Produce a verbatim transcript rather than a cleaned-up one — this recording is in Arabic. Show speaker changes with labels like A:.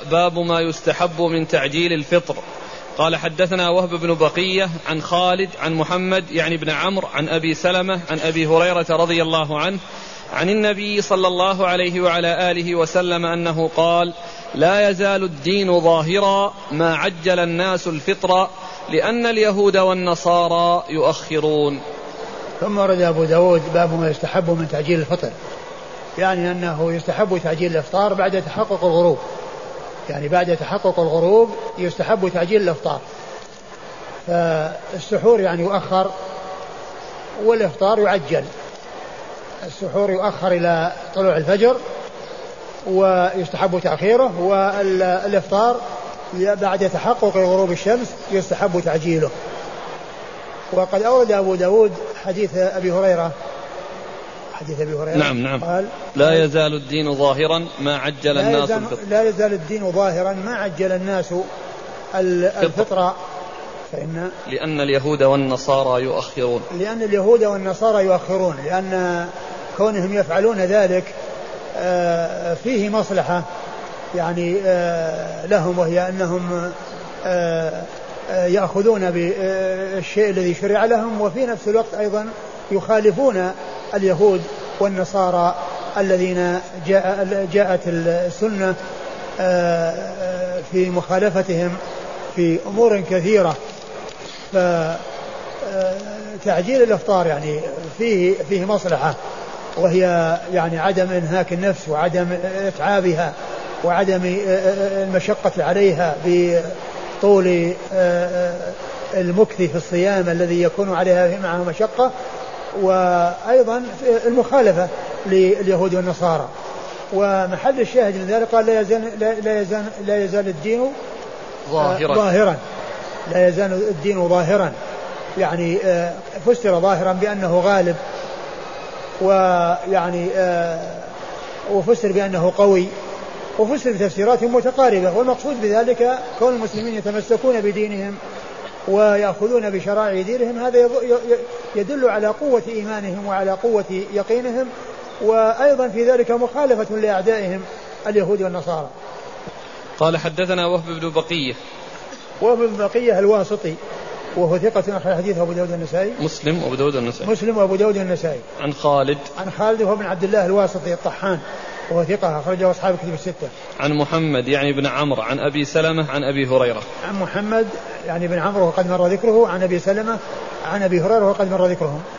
A: باب ما يستحب من تعجيل الفطر. قال حدثنا وهب بن بقية عن خالد عن محمد يعني بن عمرو عن أبي سلمة عن أبي هريرة رضي الله عنه عن النبي صلى الله عليه وعلى آله وسلم أنه قال: لا يزال الدين ظاهرا ما عجل الناس الفطر لأن اليهود والنصارى يؤخرون.
B: ثم ورد أبو داود باب ما يستحب من تعجيل الفطر، يعني أنه يستحب تعجيل الإفطار بعد تحقق الغروب، يعني بعد تحقق الغروب يستحب تعجيل الإفطار. فالسحور يعني يؤخر والإفطار يعجل. السحور يؤخر إلى طلوع الفجر ويستحب تأخيره، والإفطار بعد تحقق غروب الشمس يستحب تعجيله. وقد أورد أبو داود حديث أبي هريرة حديث أبي هريرة
A: نعم نعم
B: قال:
A: لا يزال الدين ظاهرا ما عجل الناس الفطر.
B: لا يزال الدين ظاهرا ما عجل الناس الفطر، فإن
A: لأن اليهود والنصارى يؤخرون
B: لأن اليهود والنصارى يؤخرون لأن كونهم يفعلون ذلك فيه مصلحة يعني لهم، وهي أنهم يأخذون بالشيء الذي شرع لهم، وفي نفس الوقت أيضا يخالفون اليهود والنصارى الذين جاء جاءت السنة في مخالفتهم في أمور كثيرة. فتعجيل الإفطار يعني فيه فيه مصلحة، وهي يعني عدم إنهاك النفس وعدم إتعابها وعدم المشقة عليها بطول المكث في الصيام الذي يكون عليها معه مشقة، وأيضا المخالفة لليهود والنصارى. ومحل الشاهد من ذلك قال: لا يزال, لا يزال, لا يزال الدين
A: ظاهرا.
B: ظاهرا لا يزال الدين ظاهرا، يعني فسر ظاهرا بأنه غالب، ويعني وفسر بأنه قوي، وفسر بتفسيرات متقاربة. والمقصود بذلك كون المسلمين يتمسكون بدينهم ويأخذون بشرائع دينهم، هذا يدل على قوة إيمانهم وعلى قوة يقينهم، وأيضا في ذلك مخالفة لأعدائهم اليهود والنصارى.
A: قال حدثنا وهب بن بقية
B: وهب بن بقية الواسطي وهو ثقة أخرج حديثه أبو داود النسائي
A: مسلم وأبو داود النسائي
B: مسلم وأبو داود النسائي
A: عن خالد
B: عن خالد وهو بن عبد الله الواسطي الطحان وهو ثقة أخرجه أصحاب الكتب الستة.
A: عن محمد يعني بن عمرو عن أبي سلمة عن أبي هريرة
B: عن محمد يعني بن عمرو وقد مر ذكره عن أبي سلمة عن أبي هريرة وقد مر ذكرهم.